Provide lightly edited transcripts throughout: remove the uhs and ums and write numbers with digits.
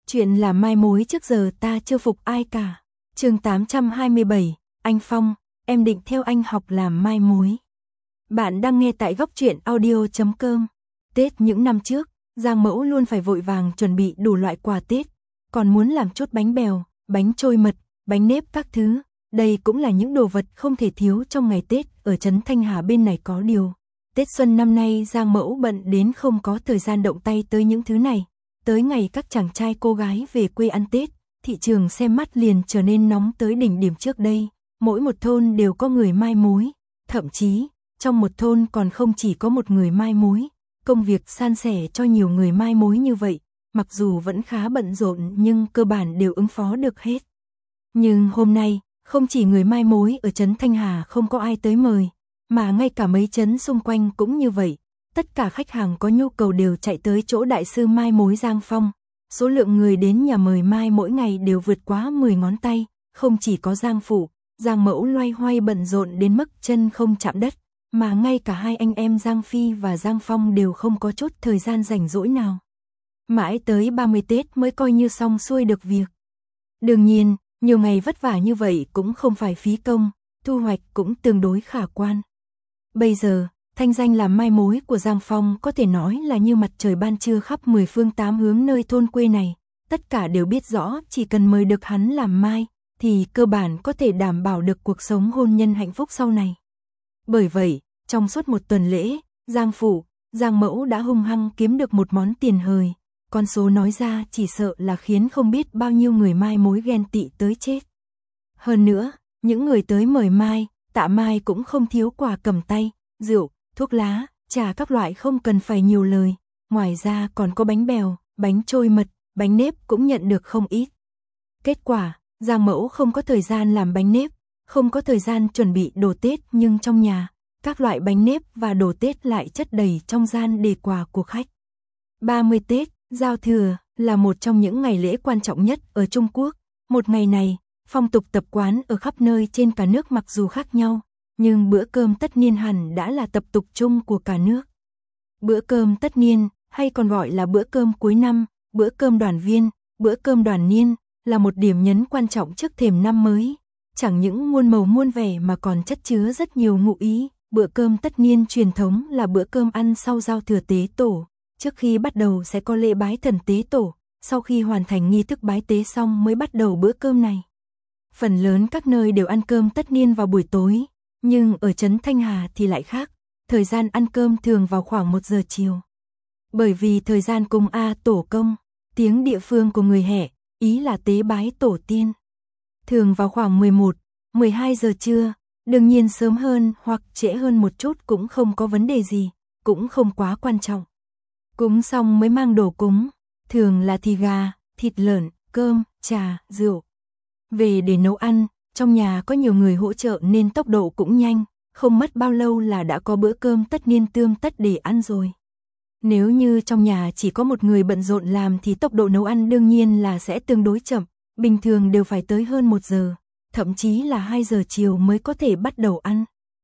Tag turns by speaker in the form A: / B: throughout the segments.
A: Chuyện làm mai mối trước giờ ta chưa phục ai cả. Chương 827, anh Phong, em định theo anh học làm mai mối. Bạn đang nghe tại góc truyện audio.com. Tết những năm trước, Giang Mẫu luôn phải vội vàng chuẩn bị đủ loại quà Tết, còn muốn làm chút bánh bèo, bánh trôi mật, bánh nếp các thứ. Đây cũng là những đồ vật không thể thiếu trong ngày Tết. Ở trấn Thanh Hà bên này có điều, Tết xuân năm nay Giang Mẫu bận đến không có thời gian động tay tới những thứ này. Tới ngày các chàng trai cô gái về quê ăn Tết, thị trường xem mắt liền trở nên nóng tới đỉnh điểm. Trước đây, mỗi một thôn đều có người mai mối, thậm chí, trong một thôn còn không chỉ có một người mai mối. Công việc san sẻ cho nhiều người mai mối như vậy, mặc dù vẫn khá bận rộn nhưng cơ bản đều ứng phó được hết. Nhưng hôm nay, không chỉ người mai mối ở trấn Thanh Hà không có ai tới mời, mà ngay cả mấy trấn xung quanh cũng như vậy. Tất cả khách hàng có nhu cầu đều chạy tới chỗ đại sư mai mối Giang Phong. Số lượng người đến nhà mời mai mỗi ngày đều vượt quá 10 ngón tay, không chỉ có Giang Phụ, Giang Mẫu loay hoay bận rộn đến mức chân không chạm đất, mà ngay cả hai anh em Giang Phi và Giang Phong đều không có chút thời gian rảnh rỗi nào. Mãi tới 30 Tết mới coi như xong xuôi được việc. Đương nhiên, nhiều ngày vất vả như vậy cũng không phải phí công, thu hoạch cũng tương đối khả quan. Bây giờ, thanh danh làm mai mối của Giang Phong có thể nói là như mặt trời ban trưa khắp 10 phương 8 hướng nơi thôn quê này. Tất cả đều biết rõ chỉ cần mời được hắn làm mai, thì cơ bản có thể đảm bảo được cuộc sống hôn nhân hạnh phúc sau này. Bởi vậy, trong suốt một tuần lễ, Giang Phụ, Giang Mẫu đã hung hăng kiếm được một món tiền hời. Con số nói ra chỉ sợ là khiến không biết bao nhiêu người mai mối ghen tị tới chết. Hơn nữa, những người tới mời mai, tạ mai cũng không thiếu quà cầm tay, rượu, thuốc lá, trà các loại không cần phải nhiều lời. Ngoài ra còn có bánh bèo, bánh trôi mật, bánh nếp cũng nhận được không ít. Kết quả, Giang Mẫu không có thời gian làm bánh nếp, không có thời gian chuẩn bị đồ Tết, nhưng trong nhà, các loại bánh nếp và đồ Tết lại chất đầy trong gian để quà của khách. 30 Tết, Giao Thừa, là một trong những ngày lễ quan trọng nhất ở Trung Quốc. Một ngày này, phong tục tập quán ở khắp nơi trên cả nước mặc dù khác nhau, nhưng bữa cơm tất niên hẳn đã là tập tục chung của cả nước. Bữa cơm tất niên, hay còn gọi là bữa cơm cuối năm, bữa cơm đoàn viên, bữa cơm đoàn niên, là một điểm nhấn quan trọng trước thềm năm mới. Chẳng những muôn màu muôn vẻ mà còn chất chứa rất nhiều ngụ ý. Bữa cơm tất niên truyền thống là bữa cơm ăn sau giao thừa tế tổ. Trước khi bắt đầu sẽ có lễ bái thần tế tổ, sau khi hoàn thành nghi thức bái tế xong mới bắt đầu bữa cơm này. Phần lớn các nơi đều ăn cơm tất niên vào buổi tối, nhưng ở trấn Thanh Hà thì lại khác, thời gian ăn cơm thường vào khoảng 1 giờ chiều. Bởi vì thời gian cung tổ công, tiếng địa phương của người Hẻ, ý là tế bái tổ tiên, thường vào khoảng 11, 12 giờ trưa. Đương nhiên sớm hơn hoặc trễ hơn một chút cũng không có vấn đề gì, cũng không quá quan trọng. Cúng xong mới mang đồ cúng, thường là thịt gà, thịt lợn, cơm, trà, rượu. Về để nấu ăn, trong nhà có nhiều người hỗ trợ nên tốc độ cũng nhanh, không mất bao lâu là đã có bữa cơm tất niên tươm tất để ăn rồi. Nếu như trong nhà chỉ có một người bận rộn làm thì tốc độ nấu ăn đương nhiên là sẽ tương đối chậm, bình thường đều phải tới hơn 1 giờ. Thậm chí là 2 giờ chiều mới có thể bắt đầu ăn.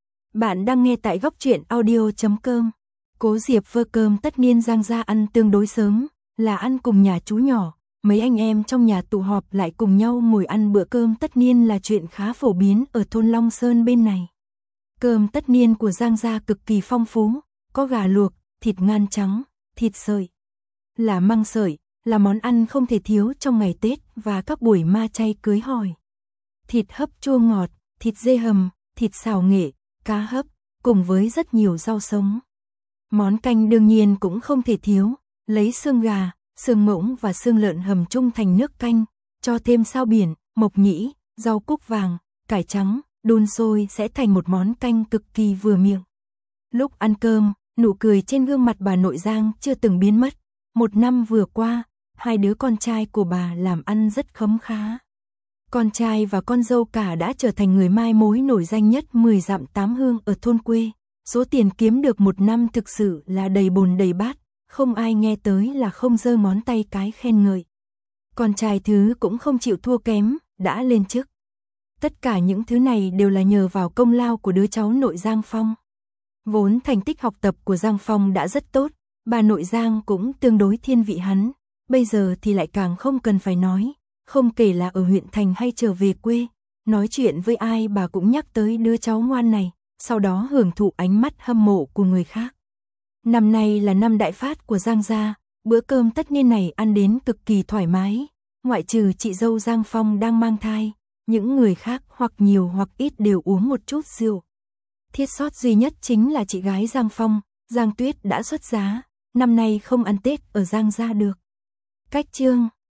A: Bạn đang nghe tại góc truyện audio.com. Cố Diệp vơ cơm tất niên Giang gia ăn tương đối sớm, là ăn cùng nhà chú nhỏ. Mấy anh em trong nhà tụ họp lại cùng nhau ngồi ăn bữa cơm tất niên là chuyện khá phổ biến ở thôn Long Sơn bên này. Cơm tất niên của Giang gia cực kỳ phong phú, có gà luộc, thịt ngan trắng, thịt sợi, là măng sợi, là món ăn không thể thiếu trong ngày Tết và các buổi ma chay cưới hỏi. Thịt hấp chua ngọt, thịt dê hầm, thịt xào nghệ, cá hấp, cùng với rất nhiều rau sống. Món canh đương nhiên cũng không thể thiếu, lấy xương gà, xương ngỗng và xương lợn hầm chung thành nước canh, cho thêm sao biển, mộc nhĩ, rau cúc vàng, cải trắng, đun sôi sẽ thành một món canh cực kỳ vừa miệng. Lúc ăn cơm, nụ cười trên gương mặt bà nội Giang chưa từng biến mất. Một năm vừa qua, hai đứa con trai của bà làm ăn rất khấm khá. Con trai và con dâu cả đã trở thành người mai mối nổi danh nhất 10 dặm 8 hương ở thôn quê. Số tiền kiếm được một năm thực sự là đầy bồn đầy bát, không ai nghe tới là không giơ ngón tay cái khen ngợi. Con trai thứ cũng không chịu thua kém, đã lên chức. Tất cả những thứ này đều là nhờ vào công lao của đứa cháu nội Giang Phong. Vốn thành tích học tập của Giang Phong đã rất tốt, bà nội Giang cũng tương đối thiên vị hắn. bây giờ thì lại càng không cần phải nói, không kể là ở huyện thành hay trở về quê, nói chuyện với ai bà cũng nhắc tới đứa cháu ngoan này, sau đó hưởng thụ ánh mắt hâm mộ của người khác. Năm nay là năm đại phát của Giang gia, bữa cơm tất niên này ăn đến cực kỳ thoải mái, ngoại trừ chị dâu Giang Phong đang mang thai, những người khác hoặc nhiều hoặc ít đều uống một chút rượu. Thiết sót duy nhất chính là chị gái Giang Phong, Giang Tuyết đã xuất giá, năm nay không ăn Tết ở Giang gia được. Cách chương